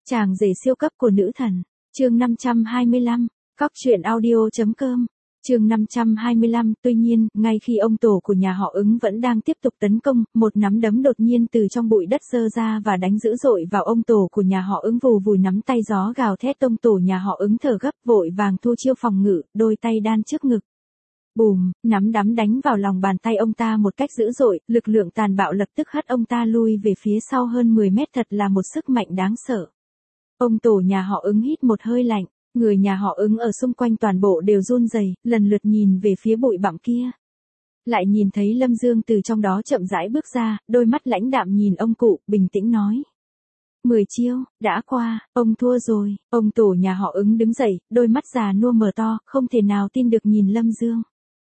Chàng rể siêu cấp của nữ thần. Chương 525. Cóc truyện audio.com. Chương 525. Tuy nhiên, ngay khi ông tổ của nhà họ Ứng vẫn đang tiếp tục tấn công, một nắm đấm đột nhiên từ trong bụi đất giơ ra và đánh dữ dội vào ông tổ của nhà họ Ứng. Vù vùi nắm tay gió gào thét. Ông tổ nhà họ Ứng thở gấp, vội vàng thu chiêu phòng ngự, đôi tay đan trước ngực. Bùm, nắm đấm đánh vào lòng bàn tay ông ta một cách dữ dội, lực lượng tàn bạo lập tức hất ông ta lui về phía sau hơn 10 mét, thật là một sức mạnh đáng sợ. Ông tổ nhà họ Ứng hít một hơi lạnh, người nhà họ Ứng ở xung quanh toàn bộ đều run rẩy, lần lượt nhìn về phía bụi bặm kia. Lại nhìn thấy Lâm Dương từ trong đó chậm rãi bước ra, đôi mắt lãnh đạm nhìn ông cụ, bình tĩnh nói. 10 chiêu, đã qua, ông thua rồi. Ông tổ nhà họ Ứng đứng dậy, đôi mắt già nua mờ to, không thể nào tin được nhìn Lâm Dương.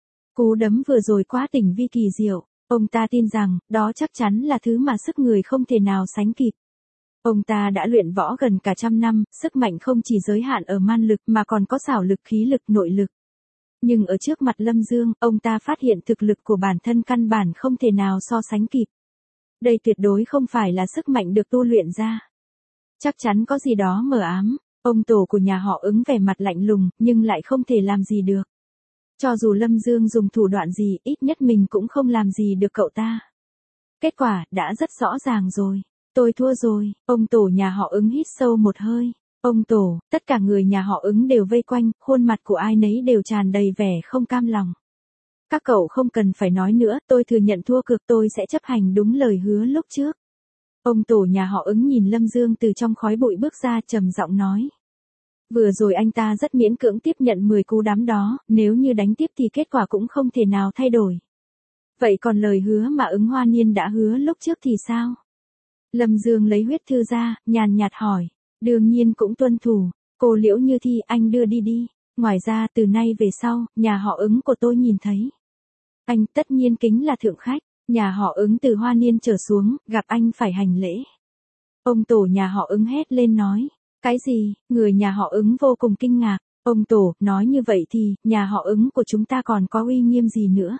Cú đấm vừa rồi quá tỉnh vi kỳ diệu, ông ta tin rằng, đó chắc chắn là thứ mà sức người không thể nào sánh kịp. Ông ta đã luyện võ gần cả 100 năm, sức mạnh không chỉ giới hạn ở man lực mà còn có xảo lực, khí lực, nội lực. Nhưng ở trước mặt Lâm Dương, ông ta phát hiện thực lực của bản thân căn bản không thể nào so sánh kịp. Đây tuyệt đối không phải là sức mạnh được tu luyện ra. Chắc chắn có gì đó mờ ám. Ông tổ của nhà họ Ứng vẻ mặt lạnh lùng, nhưng lại không thể làm gì được. Cho dù Lâm Dương dùng thủ đoạn gì, ít nhất mình cũng không làm gì được cậu ta. Kết quả, đã rất rõ ràng rồi. Tôi thua rồi. Ông tổ nhà họ Ứng hít sâu một hơi. Ông tổ, tất cả người nhà họ Ứng đều vây quanh, khuôn mặt của ai nấy đều tràn đầy vẻ không cam lòng. Các cậu không cần phải nói nữa, tôi thừa nhận thua cược, tôi sẽ chấp hành đúng lời hứa lúc trước. Ông tổ nhà họ Ứng nhìn Lâm Dương từ trong khói bụi bước ra, trầm giọng nói. Vừa rồi anh ta rất miễn cưỡng tiếp nhận 10 cú đấm đó, nếu như đánh tiếp thì kết quả cũng không thể nào thay đổi. Vậy còn lời hứa mà Ứng Hoa Niên đã hứa lúc trước thì sao? Lâm Dương lấy huyết thư ra, nhàn nhạt hỏi. Đương nhiên cũng tuân thủ. Cô Liễu Như Thi, anh đưa đi đi. Ngoài ra, từ nay về sau, nhà họ Ứng của tôi nhìn thấy. Anh tất nhiên kính là thượng khách. Nhà họ Ứng từ Hoa Niên trở xuống, gặp anh phải hành lễ. Ông tổ nhà họ Ứng hét lên nói. Cái gì? Người nhà họ Ứng vô cùng kinh ngạc. Ông tổ, nói như vậy thì, nhà họ Ứng của chúng ta còn có uy nghiêm gì nữa?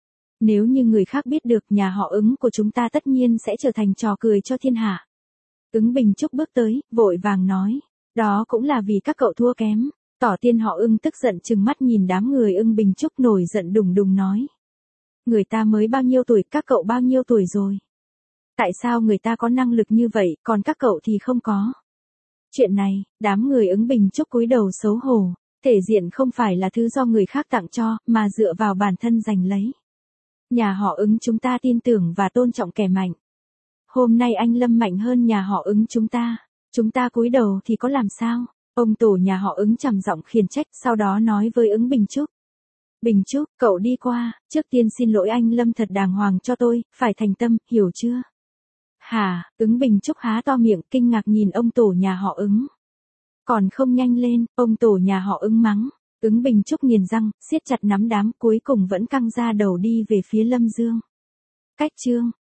Nếu như người khác biết được, nhà họ Ứng của chúng ta tất nhiên sẽ trở thành trò cười cho thiên hạ. Ứng Bình Trúc bước tới, vội vàng nói. Đó cũng là vì các cậu thua kém. Tỏ Tiên họ Ưng tức giận trừng mắt nhìn đám người Ưng Bình Trúc nổi giận đùng đùng nói. Người ta mới bao nhiêu tuổi, các cậu bao nhiêu tuổi rồi? Tại sao người ta có năng lực như vậy, còn các cậu thì không có? Chuyện này, đám người Ứng Bình Trúc cúi đầu xấu hổ. Thể diện không phải là thứ do người khác tặng cho, mà dựa vào bản thân giành lấy. Nhà họ Ứng chúng ta tin tưởng và tôn trọng kẻ mạnh. Hôm nay anh Lâm mạnh hơn nhà họ Ứng chúng ta cúi đầu thì có làm sao? Ông tổ nhà họ Ứng trầm giọng khiển trách, sau đó nói với Ứng Bình Trúc. Bình Trúc, cậu đi qua, trước tiên xin lỗi anh Lâm thật đàng hoàng cho tôi, phải thành tâm, hiểu chưa? Hả? Ứng Bình Trúc há to miệng, kinh ngạc nhìn ông tổ nhà họ Ứng. Còn không nhanh lên, ông tổ nhà họ Ứng mắng. Ứng Bình Trúc nghiền răng, siết chặt nắm đấm, cuối cùng vẫn căng ra đầu đi về phía Lâm Dương. Cách chương